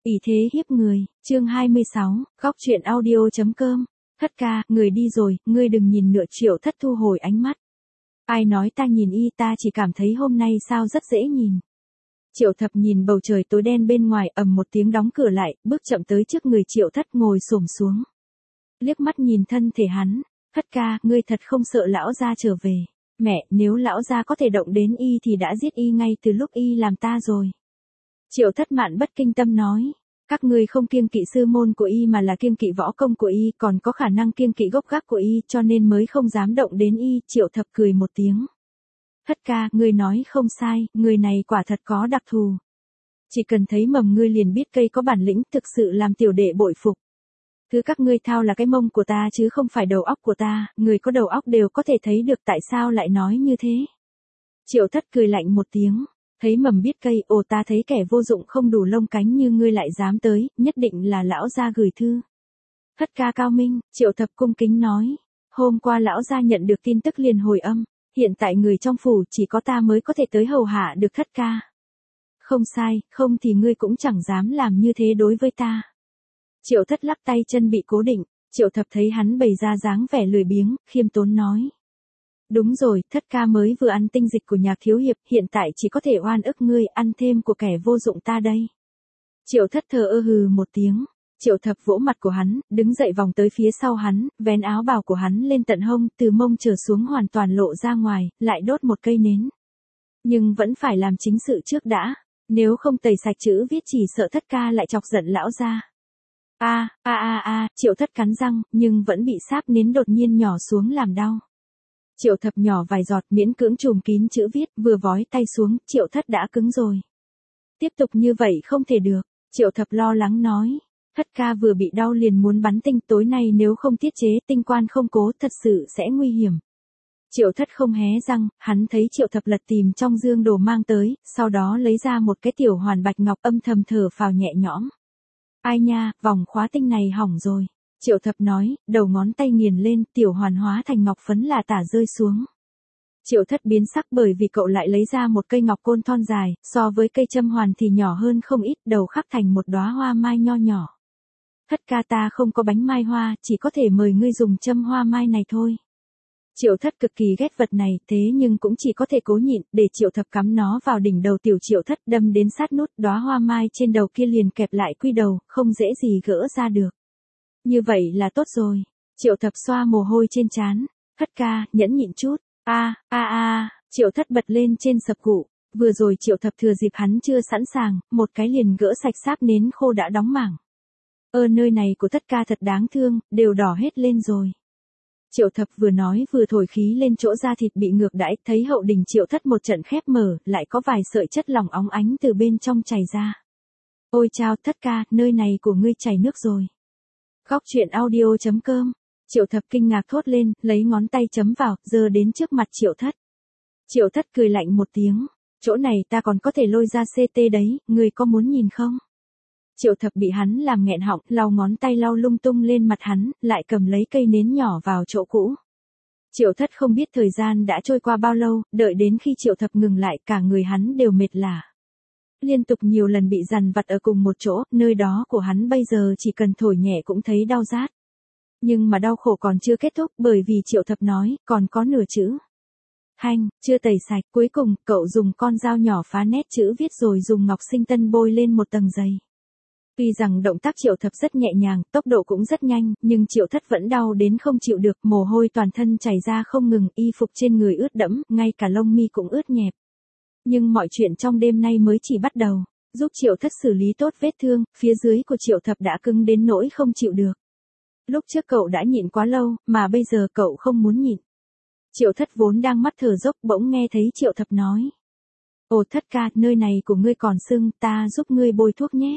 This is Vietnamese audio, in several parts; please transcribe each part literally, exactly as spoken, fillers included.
Ỷ thế hiếp người, chương hai mươi sáu, góc truyện audio.com, Thất ca, người đi rồi, ngươi đừng nhìn nữa. Triệu Thất thu hồi ánh mắt. Ai nói ta nhìn y, ta chỉ cảm thấy hôm nay sao rất dễ nhìn. Triệu Thập nhìn bầu trời tối đen bên ngoài, ầm một tiếng đóng cửa lại, bước chậm tới trước người Triệu Thất ngồi xổm xuống. Liếc mắt nhìn thân thể hắn, Thất ca, ngươi thật không sợ lão gia trở về. Mẹ, nếu lão gia có thể động đến y thì đã giết y ngay từ lúc y làm ta rồi. Triệu Thất Mạn bất kinh tâm nói, các ngươi không kiêng kỵ sư môn của y mà là kiêng kỵ võ công của y, còn có khả năng kiêng kỵ gốc gác của y, cho nên mới không dám động đến y. Triệu Thập cười một tiếng. Thất ca, ngươi nói không sai, người này quả thật có đặc thù. Chỉ cần thấy mầm ngươi liền biết cây có bản lĩnh, thực sự làm tiểu đệ bội phục. Thứ các ngươi thao là cái mông của ta chứ không phải đầu óc của ta, người có đầu óc đều có thể thấy được, tại sao lại nói như thế. Triệu Thất cười lạnh một tiếng. Thấy mầm biết cây, ồ ta thấy kẻ vô dụng không đủ lông cánh như ngươi lại dám tới, nhất định là lão gia gửi thư. Thất ca cao minh, Triệu Thập cung kính nói. Hôm qua lão gia nhận được tin tức liền hồi âm, hiện tại người trong phủ chỉ có ta mới có thể tới hầu hạ được thất ca. Không sai, không thì ngươi cũng chẳng dám làm như thế đối với ta. Triệu Thất lắc tay chân bị cố định, Triệu Thập thấy hắn bày ra dáng vẻ lười biếng, khiêm tốn nói. Đúng rồi, thất ca mới vừa ăn tinh dịch của Nhạc thiếu hiệp, hiện tại chỉ có thể oan ức ngươi, ăn thêm của kẻ vô dụng ta đây. Triệu Thất thờ ơ hừ một tiếng, Triệu Thập vỗ mặt của hắn, đứng dậy vòng tới phía sau hắn, vén áo bào của hắn lên tận hông, từ mông trở xuống hoàn toàn lộ ra ngoài, lại đốt một cây nến. Nhưng vẫn phải làm chính sự trước đã, nếu không tẩy sạch chữ viết chỉ sợ thất ca lại chọc giận lão gia. A, a a a, Triệu Thất cắn răng, nhưng vẫn bị sáp nến đột nhiên nhỏ xuống làm đau. Triệu Thập nhỏ vài giọt miễn cưỡng trùm kín chữ viết, vừa vói tay xuống, Triệu Thất đã cứng rồi. Tiếp tục như vậy không thể được, Triệu Thập lo lắng nói. Thất ca vừa bị đau liền muốn bắn tinh, tối nay nếu không tiết chế tinh quan không cố thật sự sẽ nguy hiểm. Triệu Thất không hé răng, hắn thấy Triệu Thập lật tìm trong dương đồ mang tới, sau đó lấy ra một cái tiểu hoàn bạch ngọc, âm thầm thở phào nhẹ nhõm. Ai nha, vòng khóa tinh này hỏng rồi. Triệu Thập nói, đầu ngón tay nghiền lên, tiểu hoàn hóa thành ngọc phấn là tả rơi xuống. Triệu Thất biến sắc bởi vì cậu lại lấy ra một cây ngọc côn thon dài, so với cây châm hoàn thì nhỏ hơn không ít, đầu khắc thành một đóa hoa mai nho nhỏ. Thất ca, ta không có bánh mai hoa, chỉ có thể mời ngươi dùng châm hoa mai này thôi. Triệu Thất cực kỳ ghét vật này, thế nhưng cũng chỉ có thể cố nhịn, để Triệu Thập cắm nó vào đỉnh đầu tiểu Triệu Thất, đâm đến sát nút, đóa hoa mai trên đầu kia liền kẹp lại quy đầu, không dễ gì gỡ ra được. Như vậy là tốt rồi. Triệu Thập xoa mồ hôi trên trán. Thất ca, nhẫn nhịn chút. A, a a, Triệu Thất bật lên trên sập cụ. Vừa rồi Triệu Thập thừa dịp hắn chưa sẵn sàng, một cái liền gỡ sạch sáp nến khô đã đóng mảng. Ơ nơi này của thất ca thật đáng thương, đều đỏ hết lên rồi. Triệu Thập vừa nói vừa thổi khí lên chỗ da thịt bị ngược đãi, thấy hậu đình Triệu Thất một trận khép mở, lại có vài sợi chất lỏng óng ánh từ bên trong chảy ra. Ôi chao, thất ca, nơi này của ngươi chảy nước rồi. Góc truyện audio.com, Triệu Thập kinh ngạc thốt lên, lấy ngón tay chấm vào, giơ đến trước mặt Triệu Thất. Triệu Thất cười lạnh một tiếng, chỗ này ta còn có thể lôi ra xê tê đấy, ngươi có muốn nhìn không? Triệu Thập bị hắn làm nghẹn họng, lau ngón tay lau lung tung lên mặt hắn, lại cầm lấy cây nến nhỏ vào chỗ cũ. Triệu Thất không biết thời gian đã trôi qua bao lâu, đợi đến khi Triệu Thập ngừng lại cả người hắn đều mệt lả. Liên tục nhiều lần bị dằn vặt ở cùng một chỗ, nơi đó của hắn bây giờ chỉ cần thổi nhẹ cũng thấy đau rát. Nhưng mà đau khổ còn chưa kết thúc, bởi vì Triệu Thập nói, còn có nửa chữ. Hanh, chưa tẩy sạch, cuối cùng, cậu dùng con dao nhỏ phá nét chữ viết rồi dùng ngọc sinh tân bôi lên một tầng dày. Tuy rằng động tác Triệu Thập rất nhẹ nhàng, tốc độ cũng rất nhanh, nhưng Triệu Thất vẫn đau đến không chịu được, mồ hôi toàn thân chảy ra không ngừng, y phục trên người ướt đẫm, ngay cả lông mi cũng ướt nhẹp. Nhưng mọi chuyện trong đêm nay mới chỉ bắt đầu, giúp Triệu Thất xử lý tốt vết thương, phía dưới của Triệu Thập đã cứng đến nỗi không chịu được. Lúc trước cậu đã nhịn quá lâu, mà bây giờ cậu không muốn nhịn. Triệu Thất vốn đang mắt thở dốc bỗng nghe thấy Triệu Thập nói. Ồ thất ca, nơi này của ngươi còn sưng, ta giúp ngươi bôi thuốc nhé.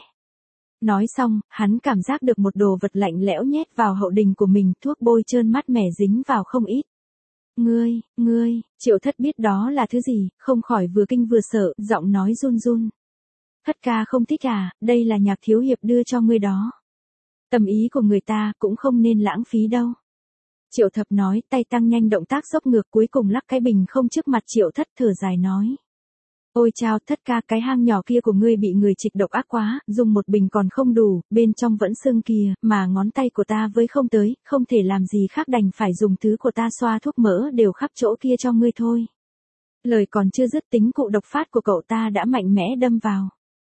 Nói xong, hắn cảm giác được một đồ vật lạnh lẽo nhét vào hậu đình của mình, thuốc bôi trơn mát mẻ dính vào không ít. Ngươi, ngươi, Triệu Thất biết đó là thứ gì, không khỏi vừa kinh vừa sợ, giọng nói run run. Thất ca không thích à, đây là Nhạc thiếu hiệp đưa cho ngươi đó. Tâm ý của người ta cũng không nên lãng phí đâu. Triệu Thập nói, tay tăng nhanh động tác dốc ngược, cuối cùng lắc cái bình không trước mặt Triệu Thất, thở dài nói. Ôi chao, thất ca, cái hang nhỏ kia của ngươi bị người trịch độc ác quá, dùng một bình còn không đủ, bên trong vẫn sưng kìa, mà ngón tay của ta với không tới, không thể làm gì khác đành phải dùng thứ của ta xoa thuốc mỡ đều khắp chỗ kia cho ngươi thôi. Lời còn chưa dứt tính cụ độc phát của cậu ta đã mạnh mẽ đâm vào.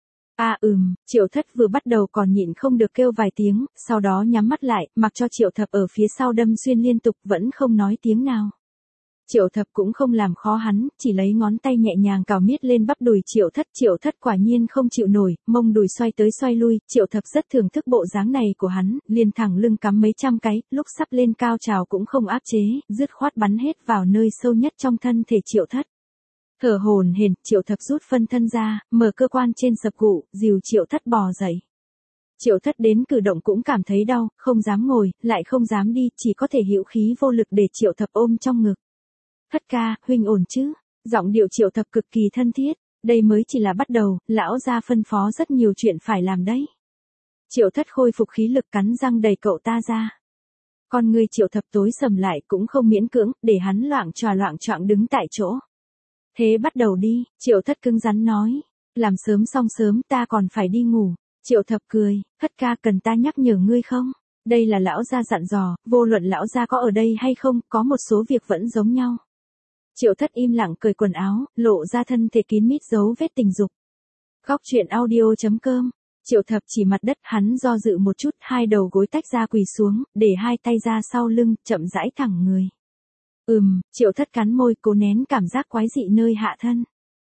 À ừm, Triệu Thất vừa bắt đầu còn nhịn không được kêu vài tiếng, sau đó nhắm mắt lại, mặc cho Triệu Thập ở phía sau đâm xuyên liên tục vẫn không nói tiếng nào. Triệu Thập cũng không làm khó hắn, chỉ lấy ngón tay nhẹ nhàng cào miết lên bắp đùi Triệu Thất. Triệu Thất quả nhiên không chịu nổi, mông đùi xoay tới xoay lui, Triệu Thập rất thưởng thức bộ dáng này của hắn, liền thẳng lưng cắm mấy trăm cái, lúc sắp lên cao trào cũng không áp chế, dứt khoát bắn hết vào nơi sâu nhất trong thân thể Triệu Thất. Thở hổn hển, Triệu Thập rút phân thân ra, mở cơ quan trên sập cụ, dìu Triệu Thất bò dậy. Triệu Thất đến cử động cũng cảm thấy đau, không dám ngồi, lại không dám đi, chỉ có thể hữu khí vô lực để Triệu Thập ôm trong ngực. Thất ca, huynh ổn chứ? Giọng điệu Triệu Thập cực kỳ thân thiết, đây mới chỉ là bắt đầu, lão gia phân phó rất nhiều chuyện phải làm đấy. Triệu Thất khôi phục khí lực cắn răng đẩy cậu ta ra. Con người Triệu Thập tối sầm lại cũng không miễn cưỡng, để hắn loạng choạng loạng choạng đứng tại chỗ. Thế bắt đầu đi, Triệu Thất cứng rắn nói. Làm sớm xong sớm, ta còn phải đi ngủ. Triệu Thập cười, thất ca cần ta nhắc nhở ngươi không? Đây là lão gia dặn dò, vô luận lão gia có ở đây hay không, có một số việc vẫn giống nhau. Triệu Thất im lặng cởi quần áo, lộ ra thân thể kín mít dấu vết tình dục. Góc truyện audio chấm com. Triệu Thập chỉ mặt đất, hắn do dự một chút, hai đầu gối tách ra quỳ xuống, để hai tay ra sau lưng, chậm rãi thẳng người. Ừm, Triệu Thất cắn môi, cố nén cảm giác quái dị nơi hạ thân.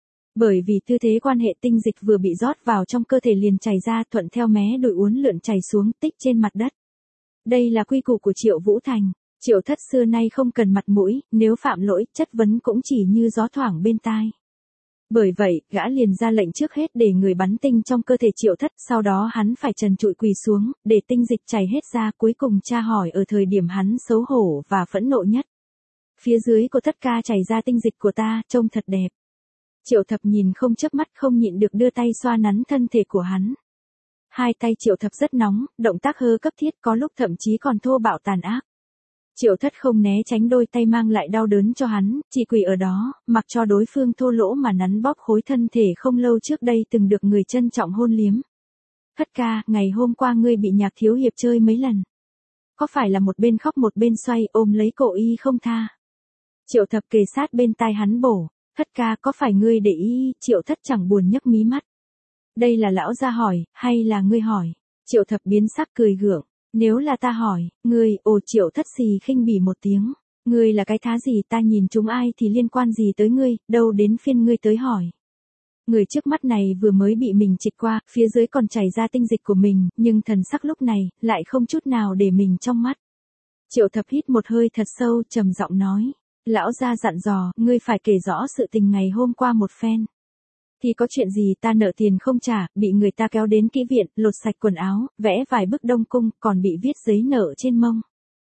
Bởi vì tư thế quan hệ tinh dịch vừa bị rót vào trong cơ thể liền chảy ra, thuận theo mé đùi uốn lượn chảy xuống, tích trên mặt đất. Đây là quy củ của Triệu Vũ Thành. Triệu Thất xưa nay không cần mặt mũi, nếu phạm lỗi, chất vấn cũng chỉ như gió thoảng bên tai. Bởi vậy, gã liền ra lệnh trước hết để người bắn tinh trong cơ thể Triệu Thất, sau đó hắn phải trần trụi quỳ xuống, để tinh dịch chảy hết ra, cuối cùng tra hỏi ở thời điểm hắn xấu hổ và phẫn nộ nhất. Phía dưới của Thất ca chảy ra tinh dịch của ta, trông thật đẹp. Triệu Thập nhìn không chớp mắt, không nhịn được đưa tay xoa nắn thân thể của hắn. Hai tay Triệu Thập rất nóng, động tác hơ cấp thiết, có lúc thậm chí còn thô bạo tàn ác. Triệu Thất không né tránh, đôi tay mang lại đau đớn cho hắn, chỉ quỳ ở đó, mặc cho đối phương thô lỗ mà nắn bóp khối thân thể không lâu trước đây từng được người trân trọng hôn liếm. Thất ca, ngày hôm qua ngươi bị Nhạc thiếu hiệp chơi mấy lần? Có phải là một bên khóc một bên xoay ôm lấy cổ y không tha? Triệu Thập kề sát bên tai hắn bổ. Thất ca, có phải ngươi để ý? Triệu Thất chẳng buồn nhấc mí mắt. Đây là lão gia hỏi, hay là ngươi hỏi? Triệu Thập biến sắc cười gượng. Nếu là ta hỏi, ngươi, ồ Triệu Thất xì khinh bỉ một tiếng. Ngươi là cái thá gì, ta nhìn chúng ai thì liên quan gì tới ngươi, đâu đến phiên ngươi tới hỏi. Người trước mắt này vừa mới bị mình trịch qua, phía dưới còn chảy ra tinh dịch của mình, nhưng thần sắc lúc này, lại không chút nào để mình trong mắt. Triệu Thập hít một hơi thật sâu, trầm giọng nói. Lão gia dặn dò, ngươi phải kể rõ sự tình ngày hôm qua một phen. Thì có chuyện gì, ta nợ tiền không trả, bị người ta kéo đến kỹ viện, lột sạch quần áo, vẽ vài bức đông cung, còn bị viết giấy nợ trên mông.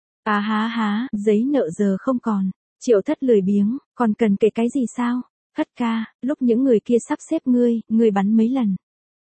À há há, giấy nợ giờ không còn. Triệu Thất lười biếng, còn cần kể cái gì sao? Thất ca, lúc những người kia sắp xếp ngươi, ngươi bắn mấy lần?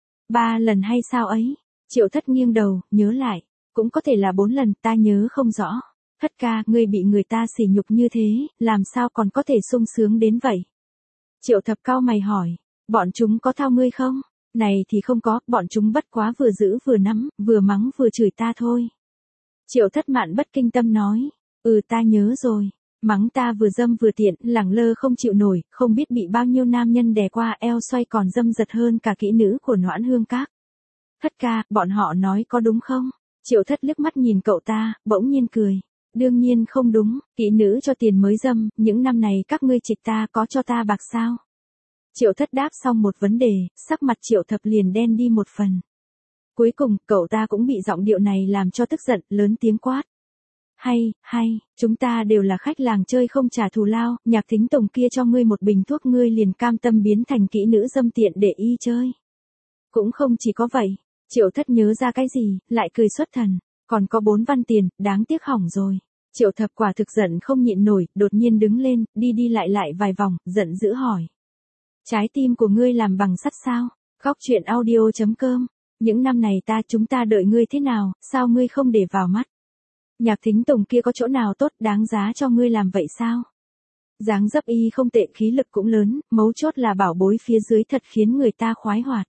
Ba lần hay sao ấy? Triệu Thất nghiêng đầu, nhớ lại. Cũng có thể là bốn lần, ta nhớ không rõ. Thất ca, ngươi bị người ta sỉ nhục như thế, làm sao còn có thể sung sướng đến vậy? Triệu Thập cau mày hỏi. Bọn chúng có thao ngươi không? Này thì không có, bọn chúng bất quá vừa giữ vừa nắm, vừa mắng vừa chửi ta thôi. Triệu Thất mạn bất kinh tâm nói. Ừ, ta nhớ rồi. Mắng ta vừa dâm vừa tiện, lẳng lơ không chịu nổi, không biết bị bao nhiêu nam nhân đè qua eo xoay còn dâm dật hơn cả kỹ nữ của Noãn Hương Các. Thất ca, bọn họ nói có đúng không? Triệu Thất liếc mắt nhìn cậu ta, bỗng nhiên cười. Đương nhiên không đúng, kỹ nữ cho tiền mới dâm, những năm này các ngươi trịch ta có cho ta bạc sao? Triệu Thất đáp xong một vấn đề, sắc mặt Triệu Thập liền đen đi một phần. Cuối cùng, cậu ta cũng bị giọng điệu này làm cho tức giận, lớn tiếng quát. Hay, hay, chúng ta đều là khách làng chơi không trả thù lao, Nhạc Thính Tùng kia cho ngươi một bình thuốc ngươi liền cam tâm biến thành kỹ nữ dâm tiện để y chơi. Cũng không chỉ có vậy, Triệu Thất nhớ ra cái gì, lại cười xuất thần. Còn có bốn văn tiền, đáng tiếc hỏng rồi. Triệu Thập quả thực giận không nhịn nổi, đột nhiên đứng lên, đi đi lại lại vài vòng, giận dữ hỏi. Trái tim của ngươi làm bằng sắt sao? Góc truyện audio chấm com. Những năm này ta chúng ta đợi ngươi thế nào, sao ngươi không để vào mắt? Nhạc Thính Tùng kia có chỗ nào tốt đáng giá cho ngươi làm vậy sao? Dáng dấp y không tệ, khí lực cũng lớn, mấu chốt là bảo bối phía dưới thật khiến người ta khoái hoạt.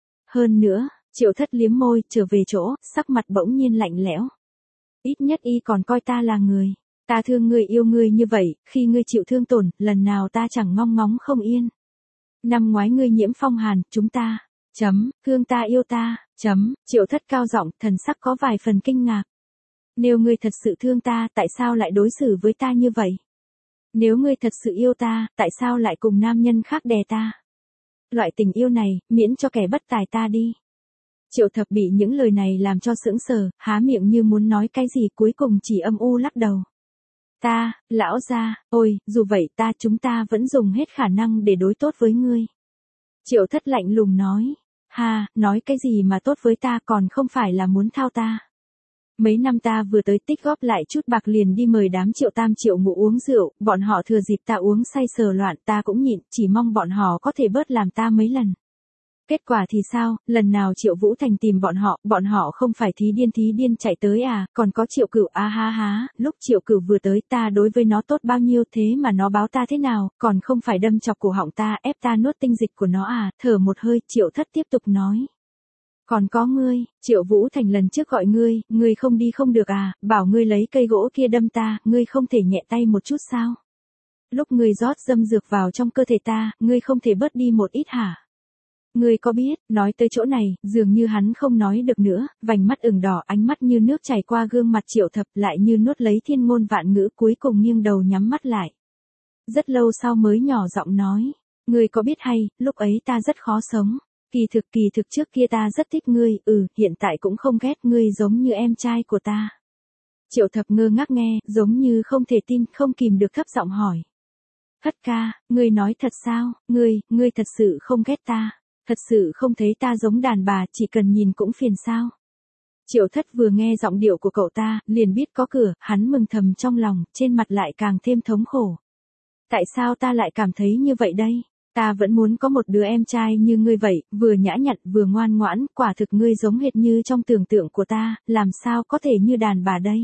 Hơn nữa, Triệu Thất liếm môi, trở về chỗ, sắc mặt bỗng nhiên lạnh lẽo. Ít nhất y còn coi ta là người. Ta thương ngươi yêu ngươi như vậy, khi ngươi chịu thương tổn, lần nào ta chẳng ngong ngóng không yên. Năm ngoái ngươi nhiễm phong hàn, chúng ta, chấm, thương ta yêu ta, chấm, Triệu Thất cao giọng, thần sắc có vài phần kinh ngạc. Nếu ngươi thật sự thương ta, tại sao lại đối xử với ta như vậy? Nếu ngươi thật sự yêu ta, tại sao lại cùng nam nhân khác đè ta? Loại tình yêu này, miễn cho kẻ bất tài ta đi. Triệu Thập bị những lời này làm cho sững sờ, há miệng như muốn nói cái gì, cuối cùng chỉ âm u lắc đầu. Ta, lão gia, ôi, dù vậy ta chúng ta vẫn dùng hết khả năng để đối tốt với ngươi. Triệu Thất lạnh lùng nói. Ha, nói cái gì mà tốt với ta, còn không phải là muốn thao ta. Mấy năm ta vừa tới tích góp lại chút bạc liền đi mời đám Triệu Tam Triệu Ngũ uống rượu, bọn họ thừa dịp ta uống say sờ loạn, ta cũng nhịn, chỉ mong bọn họ có thể bớt làm ta mấy lần. Kết quả thì sao, lần nào Triệu Vũ Thành tìm bọn họ, bọn họ không phải thí điên thí điên chạy tới à, còn có Triệu Cửu a ha há, lúc Triệu Cửu vừa tới ta đối với nó tốt bao nhiêu thế mà nó báo ta thế nào, còn không phải đâm chọc cổ họng ta, ép ta nuốt tinh dịch của nó à, thở một hơi, Triệu Thất tiếp tục nói. Còn có ngươi, Triệu Vũ Thành lần trước gọi ngươi, ngươi không đi không được à, bảo ngươi lấy cây gỗ kia đâm ta, ngươi không thể nhẹ tay một chút sao? Lúc ngươi rót dâm dược vào trong cơ thể ta, ngươi không thể bớt đi một ít hả? Ngươi có biết, nói tới chỗ này, dường như hắn không nói được nữa, vành mắt ửng đỏ, ánh mắt như nước chảy qua gương mặt Triệu Thập, lại như nuốt lấy thiên ngôn vạn ngữ, cuối cùng nghiêng đầu nhắm mắt lại. Rất lâu sau mới nhỏ giọng nói, ngươi có biết hay, lúc ấy ta rất khó sống. Kỳ thực kỳ thực trước kia ta rất thích ngươi, ừ, hiện tại cũng không ghét ngươi, giống như em trai của ta. Triệu Thập ngơ ngác nghe, giống như không thể tin, không kìm được thấp giọng hỏi. Thất ca, ngươi nói thật sao, ngươi, ngươi thật sự không ghét ta, thật sự không thấy ta giống đàn bà, chỉ cần nhìn cũng phiền sao? Triệu Thất vừa nghe giọng điệu của cậu ta, liền biết có cửa, hắn mừng thầm trong lòng, trên mặt lại càng thêm thống khổ. Tại sao ta lại cảm thấy như vậy đây? Ta vẫn muốn có một đứa em trai như ngươi vậy, vừa nhã nhặn vừa ngoan ngoãn, quả thực ngươi giống hệt như trong tưởng tượng của ta, làm sao có thể như đàn bà đây?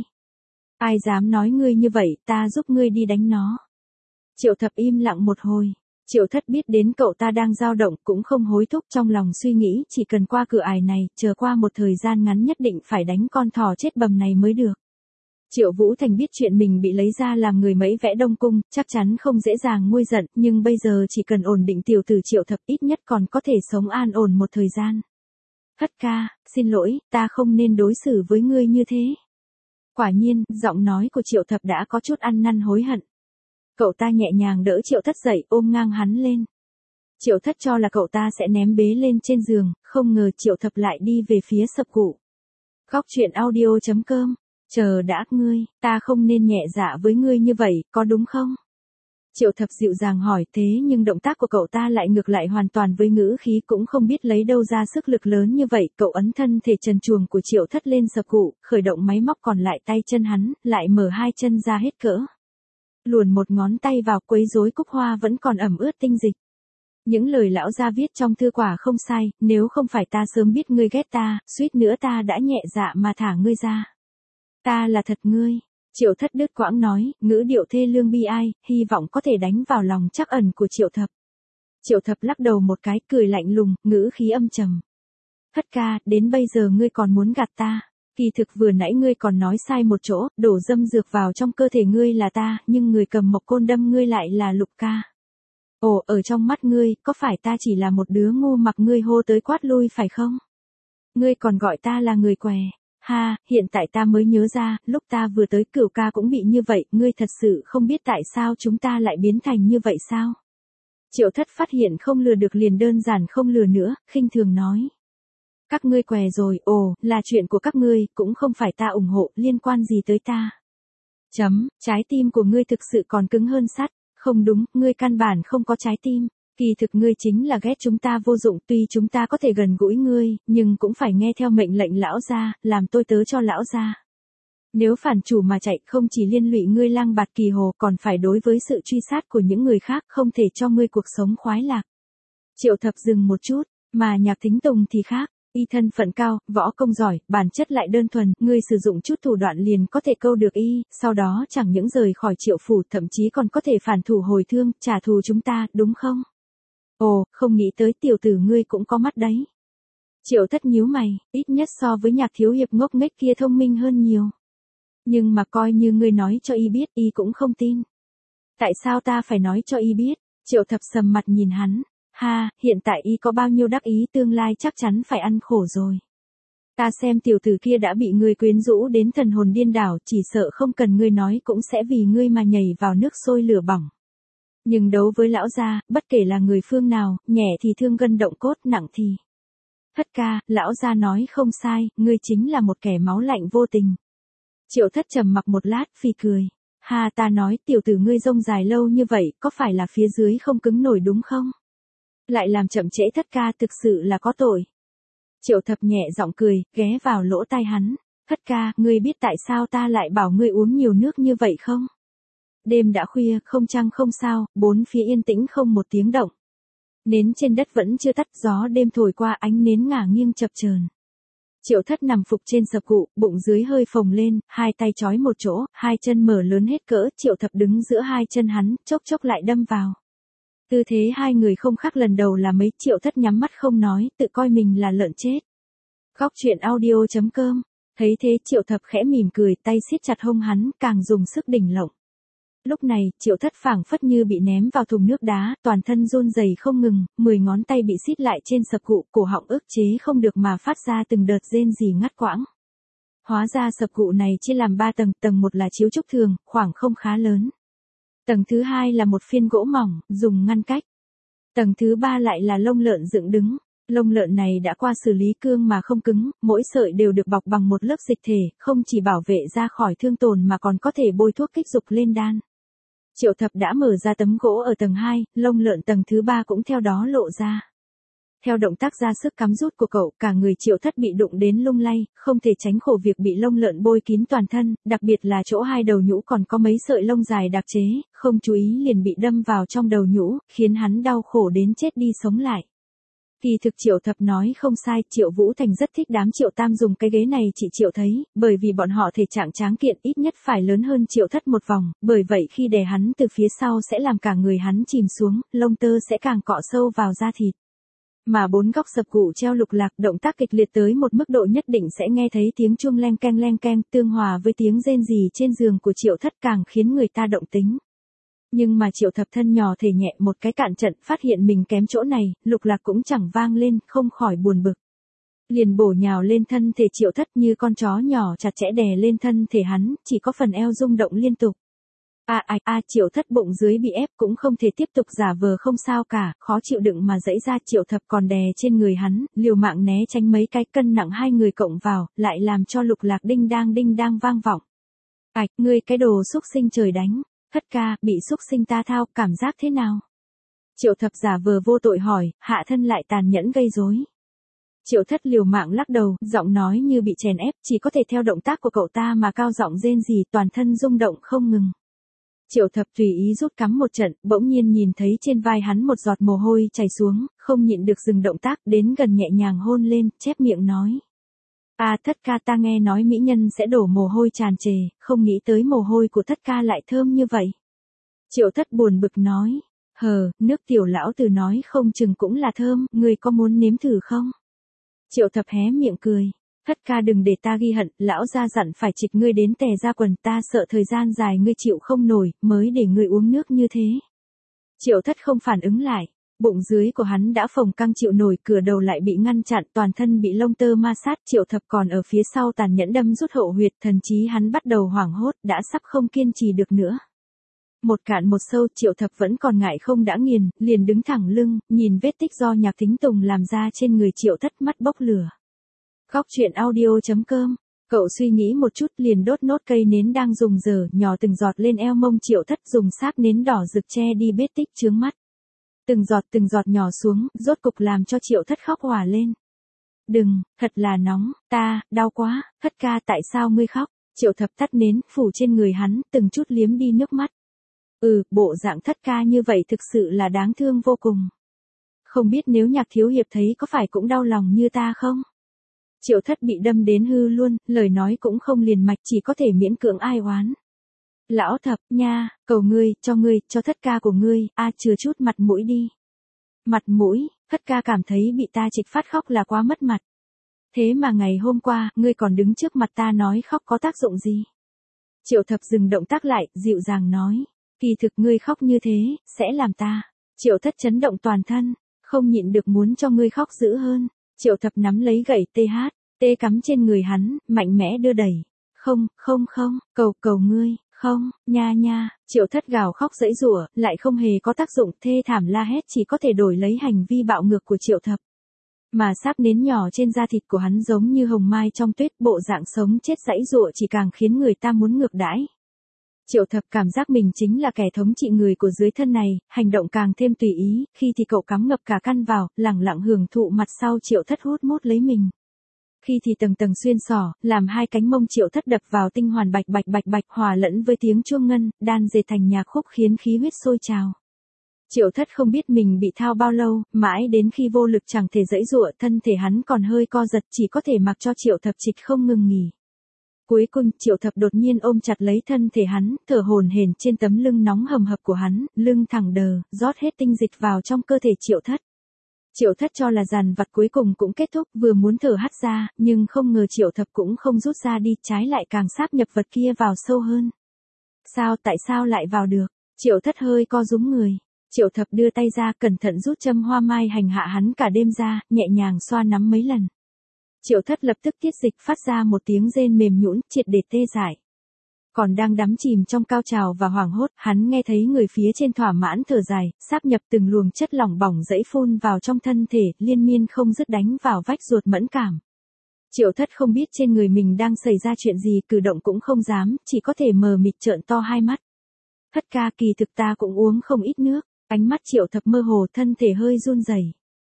Ai dám nói ngươi như vậy, ta giúp ngươi đi đánh nó. Triệu Thập im lặng một hồi. Triệu Thất biết đến cậu ta đang dao động, cũng không hối thúc, trong lòng suy nghĩ, chỉ cần qua cửa ải này, chờ qua một thời gian ngắn nhất định phải đánh con thỏ chết bầm này mới được. Triệu Vũ Thành biết chuyện mình bị lấy ra làm người mẫy vẽ Đông Cung, chắc chắn không dễ dàng nguôi giận, nhưng bây giờ chỉ cần ổn định tiểu tử Triệu Thập, ít nhất còn có thể sống an ổn một thời gian. Thất ca, xin lỗi, ta không nên đối xử với ngươi như thế. Quả nhiên, giọng nói của Triệu Thập đã có chút ăn năn hối hận. Cậu ta nhẹ nhàng đỡ Triệu Thất dậy, ôm ngang hắn lên. Triệu Thất cho là cậu ta sẽ ném bế lên trên giường, không ngờ Triệu Thập lại đi về phía sập cụ. Góc truyện audio chấm com. Chờ đã, ngươi, ta không nên nhẹ dạ với ngươi như vậy, có đúng không? Triệu Thập dịu dàng hỏi, thế nhưng động tác của cậu ta lại ngược lại hoàn toàn với ngữ khí, cũng không biết lấy đâu ra sức lực lớn như vậy. Cậu ấn thân thể trần truồng của Triệu Thất lên sập cụ, khởi động máy móc còn lại tay chân hắn, lại mở hai chân ra hết cỡ. Luồn một ngón tay vào, quấy rối cúc hoa vẫn còn ẩm ướt tinh dịch. Những lời lão gia viết trong thư quả không sai, nếu không phải ta sớm biết ngươi ghét ta, suýt nữa ta đã nhẹ dạ mà thả ngươi ra. Ta là thật ngươi. Triệu Thất đứt quãng nói, ngữ điệu thê lương bi ai, hy vọng có thể đánh vào lòng trắc ẩn của Triệu Thập. Triệu Thập lắc đầu một cái, cười lạnh lùng, ngữ khí âm trầm. Thất ca, đến bây giờ ngươi còn muốn gạt ta. Kỳ thực vừa nãy ngươi còn nói sai một chỗ, đổ dâm dược vào trong cơ thể ngươi là ta, nhưng người cầm mộc côn đâm ngươi lại là Lục ca. Ồ, ở trong mắt ngươi, có phải ta chỉ là một đứa ngu mặc ngươi hô tới quát lui phải không? Ngươi còn gọi ta là người què. Ha, hiện tại ta mới nhớ ra, lúc ta vừa tới Cửu ca cũng bị như vậy, ngươi thật sự không biết tại sao chúng ta lại biến thành như vậy sao? Triệu Thất phát hiện không lừa được liền đơn giản không lừa nữa, khinh thường nói. Các ngươi què rồi, ồ, là chuyện của các ngươi, cũng không phải ta ủng hộ, liên quan gì tới ta. Chấm, trái tim của ngươi thực sự còn cứng hơn sắt, không đúng, ngươi căn bản không có trái tim. Kỳ thực ngươi chính là ghét chúng ta vô dụng, tuy chúng ta có thể gần gũi ngươi, nhưng cũng phải nghe theo mệnh lệnh lão gia, làm tôi tớ cho lão gia. Nếu phản chủ mà chạy, không chỉ liên lụy ngươi lang bạt kỳ hồ, còn phải đối với sự truy sát của những người khác, không thể cho ngươi cuộc sống khoái lạc. Triệu Thập dừng một chút, mà Nhạc Thính Tùng thì khác. Y thân phận cao, võ công giỏi, bản chất lại đơn thuần, ngươi sử dụng chút thủ đoạn liền có thể câu được y, sau đó chẳng những rời khỏi Triệu phủ, thậm chí còn có thể phản thủ hồi thương, trả thù chúng ta, đúng không? Ồ, không nghĩ tới tiểu tử ngươi cũng có mắt đấy. Triệu Thất nhíu mày, ít nhất so với Nhạc thiếu hiệp ngốc nghếch kia thông minh hơn nhiều. Nhưng mà coi như ngươi nói cho y biết, y cũng không tin. Tại sao ta phải nói cho y biết? Triệu Thập sầm mặt nhìn hắn. Ha, hiện tại y có bao nhiêu đắc ý, tương lai chắc chắn phải ăn khổ rồi. Ta xem tiểu tử kia đã bị ngươi quyến rũ đến thần hồn điên đảo, chỉ sợ không cần ngươi nói cũng sẽ vì ngươi mà nhảy vào nước sôi lửa bỏng. Nhưng đấu với lão gia, bất kể là người phương nào, nhẹ thì thương gân động cốt, nặng thì... Thất ca, lão gia nói không sai, ngươi chính là một kẻ máu lạnh vô tình. Triệu Thất trầm mặc một lát, phì cười. Ha, ta nói, tiểu tử ngươi rông dài lâu như vậy, có phải là phía dưới không cứng nổi đúng không? Lại làm chậm trễ thất ca, thực sự là có tội. Triệu Thập nhẹ giọng cười, ghé vào lỗ tai hắn. Thất ca, ngươi biết tại sao ta lại bảo ngươi uống nhiều nước như vậy không? Đêm đã khuya, không trăng không sao, bốn phía yên tĩnh không một tiếng động. Nến trên đất vẫn chưa tắt, gió đêm thổi qua, ánh nến ngả nghiêng chập chờn. Triệu Thất nằm phục trên sập cụ, bụng dưới hơi phồng lên, hai tay trói một chỗ, hai chân mở lớn hết cỡ, Triệu Thập đứng giữa hai chân hắn, chốc chốc lại đâm vào. Tư thế hai người không khác lần đầu là mấy. Triệu Thất nhắm mắt không nói, tự coi mình là lợn chết. Góc truyện audio chấm com. Thấy thế Triệu Thập khẽ mỉm cười, tay siết chặt hông hắn, càng dùng sức đỉnh lộng. Lúc này, Triệu Thất phảng phất như bị ném vào thùng nước đá, toàn thân run rẩy không ngừng, mười ngón tay bị siết lại trên sập cụ, cổ họng ức chế không được mà phát ra từng đợt rên rỉ ngắt quãng. Hóa ra sập cụ này chia làm ba tầng, tầng một là chiếu trúc thường, khoảng không khá lớn. Tầng thứ hai là một phiên gỗ mỏng, dùng ngăn cách. Tầng thứ ba lại là lông lợn dựng đứng. Lông lợn này đã qua xử lý cương mà không cứng, mỗi sợi đều được bọc bằng một lớp dịch thể, không chỉ bảo vệ ra khỏi thương tổn mà còn có thể bôi thuốc kích dục lên đan. Triệu Thập đã mở ra tấm gỗ ở tầng hai, lông lợn tầng thứ ba cũng theo đó lộ ra. Theo động tác ra sức cắm rút của cậu, cả người Triệu Thất bị đụng đến lung lay, không thể tránh khỏi việc bị lông lợn bôi kín toàn thân, đặc biệt là chỗ hai đầu nhũ còn có mấy sợi lông dài đặc chế, không chú ý liền bị đâm vào trong đầu nhũ, khiến hắn đau khổ đến chết đi sống lại. Kỳ thực Triệu Thập nói không sai, Triệu Vũ Thành rất thích đám Triệu Tam dùng cái ghế này chị Triệu thấy, bởi vì bọn họ thể trạng tráng kiện ít nhất phải lớn hơn Triệu Thất một vòng, bởi vậy khi đè hắn từ phía sau sẽ làm cả người hắn chìm xuống, lông tơ sẽ càng cọ sâu vào da thịt. Mà bốn góc sập cụ treo lục lạc, động tác kịch liệt tới một mức độ nhất định sẽ nghe thấy tiếng chuông leng keng leng keng, tương hòa với tiếng rên rỉ trên giường của Triệu Thất càng khiến người ta động tính. Nhưng mà Triệu Thập thân nhỏ thể nhẹ một cái cạn trận, phát hiện mình kém chỗ này, lục lạc cũng chẳng vang lên, không khỏi buồn bực. Liền bổ nhào lên thân thể Triệu Thất như con chó nhỏ chặt chẽ đè lên thân thể hắn, chỉ có phần eo rung động liên tục. A a a Triệu Thất bụng dưới bị ép cũng không thể tiếp tục giả vờ không sao cả, khó chịu đựng mà dãy ra. Triệu Thập còn đè trên người hắn, liều mạng né tránh mấy cái, cân nặng hai người cộng vào, lại làm cho lục lạc đinh đang đinh đang vang vọng. Ảch, ngươi cái đồ xúc sinh trời đánh. Thất ca, bị xúc sinh ta thao, cảm giác thế nào? Triệu Thập giả vờ vô tội hỏi, hạ thân lại tàn nhẫn gây rối. Triệu Thất liều mạng lắc đầu, giọng nói như bị chèn ép, chỉ có thể theo động tác của cậu ta mà cao giọng rên rỉ, toàn thân rung động không ngừng. Triệu Thập tùy ý rút cắm một trận, bỗng nhiên nhìn thấy trên vai hắn một giọt mồ hôi chảy xuống, không nhịn được dừng động tác, đến gần nhẹ nhàng hôn lên, chép miệng nói. À Thất ca, ta nghe nói mỹ nhân sẽ đổ mồ hôi tràn trề, không nghĩ tới mồ hôi của Thất ca lại thơm như vậy. Triệu Thất buồn bực nói, hờ, nước tiểu lão tử nói không chừng cũng là thơm, ngươi có muốn nếm thử không? Triệu Thập hé miệng cười, Thất ca đừng để ta ghi hận, lão gia dặn phải trịch ngươi đến tè ra quần, ta sợ thời gian dài ngươi chịu không nổi, mới để ngươi uống nước như thế. Triệu Thất không phản ứng lại. Bụng dưới của hắn đã phồng căng chịu nổi, cửa đầu lại bị ngăn chặn, toàn thân bị lông tơ ma sát. Triệu Thập còn ở phía sau tàn nhẫn đâm rút hậu huyệt, thần chí hắn bắt đầu hoảng hốt, đã sắp không kiên trì được nữa. Một cạn một sâu, Triệu Thập vẫn còn ngại không đã nghiền, liền đứng thẳng lưng, nhìn vết tích do Nhạc Thính Tùng làm ra trên người Triệu Thất, mắt bốc lửa. Góc truyện audio chấm com. Cậu suy nghĩ một chút liền đốt nốt cây nến đang dùng dở, nhỏ từng giọt lên eo mông Triệu Thất, dùng sáp nến đỏ rực che đi vết tích chướng mắt. Từng giọt từng giọt nhỏ xuống, rốt cục làm cho Triệu Thất khóc òa lên. Đừng, thật là nóng, ta, đau quá, Thất ca tại sao ngươi khóc? Triệu Thập tắt nến, phủ trên người hắn, từng chút liếm đi nước mắt. Ừ, bộ dạng Thất ca như vậy thực sự là đáng thương vô cùng. Không biết nếu Nhạc thiếu hiệp thấy có phải cũng đau lòng như ta không? Triệu Thất bị đâm đến hư luôn, lời nói cũng không liền mạch, chỉ có thể miễn cưỡng ai oán. Lão Thập, nha, cầu ngươi, cho ngươi, cho Thất ca của ngươi, a chừa chút mặt mũi đi. Mặt mũi, Thất ca cảm thấy bị ta trịch phát khóc là quá mất mặt. Thế mà ngày hôm qua, ngươi còn đứng trước mặt ta nói khóc có tác dụng gì? Triệu Thập dừng động tác lại, dịu dàng nói. Kỳ thực ngươi khóc như thế, sẽ làm ta. Triệu Thất chấn động toàn thân, không nhịn được muốn cho ngươi khóc dữ hơn. Triệu Thập nắm lấy gậy tê hát, tê cắm trên người hắn, mạnh mẽ đưa đẩy. Không, không không, cầu cầu ngươi, không, nha nha, Triệu Thất gào khóc giãy giụa, lại không hề có tác dụng, thê thảm la hét chỉ có thể đổi lấy hành vi bạo ngược của Triệu Thập. Mà sáp nến nhỏ trên da thịt của hắn giống như hồng mai trong tuyết, bộ dạng sống chết giãy giụa chỉ càng khiến người ta muốn ngược đãi. Triệu Thập cảm giác mình chính là kẻ thống trị người của dưới thân này, hành động càng thêm tùy ý, khi thì cậu cắm ngập cả căn vào, lẳng lặng hưởng thụ mặt sau Triệu Thất hút mút lấy mình. Khi thì tầng tầng xuyên xỏ, làm hai cánh mông Triệu Thất đập vào tinh hoàn bạch bạch bạch bạch hòa lẫn với tiếng chuông ngân, đan dệt thành nhạc khúc khiến khí huyết sôi trào. Triệu Thất không biết mình bị thao bao lâu, mãi đến khi vô lực chẳng thể giãy giụa, thân thể hắn còn hơi co giật, chỉ có thể mặc cho Triệu Thập trịch không ngừng nghỉ. Cuối cùng, Triệu Thập đột nhiên ôm chặt lấy thân thể hắn, thở hổn hển trên tấm lưng nóng hầm hập của hắn, lưng thẳng đờ, rót hết tinh dịch vào trong cơ thể Triệu Thất. Triệu Thất cho là dàn vặt cuối cùng cũng kết thúc, vừa muốn thở hắt ra, nhưng không ngờ Triệu Thập cũng không rút ra đi, trái lại càng sáp nhập vật kia vào sâu hơn. Sao, tại sao lại vào được? Triệu Thất hơi co rúm người. Triệu Thập đưa tay ra, cẩn thận rút châm hoa mai hành hạ hắn cả đêm ra, nhẹ nhàng xoa nắm mấy lần. Triệu Thất lập tức tiết dịch, phát ra một tiếng rên mềm nhũn, triệt để tê dại. Còn đang đắm chìm trong cao trào và hoảng hốt, hắn nghe thấy người phía trên thỏa mãn thở dài, sáp nhập từng luồng chất lỏng bỏng dẫy phun vào trong thân thể, liên miên không dứt đánh vào vách ruột mẫn cảm. Triệu Thất không biết trên người mình đang xảy ra chuyện gì, cử động cũng không dám, chỉ có thể mờ mịt trợn to hai mắt. Thất ca, kỳ thực ta cũng uống không ít nước. Ánh mắt Triệu Thập mơ hồ, thân thể hơi run rẩy.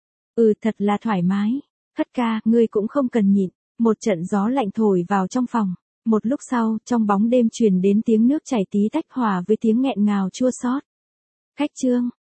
Ừ, thật là thoải mái. Thất ca, ngươi cũng không cần nhịn. Một trận gió lạnh thổi vào trong phòng. Một lúc sau, trong bóng đêm truyền đến tiếng nước chảy tí tách hòa với tiếng nghẹn ngào chua xót. Khách trương,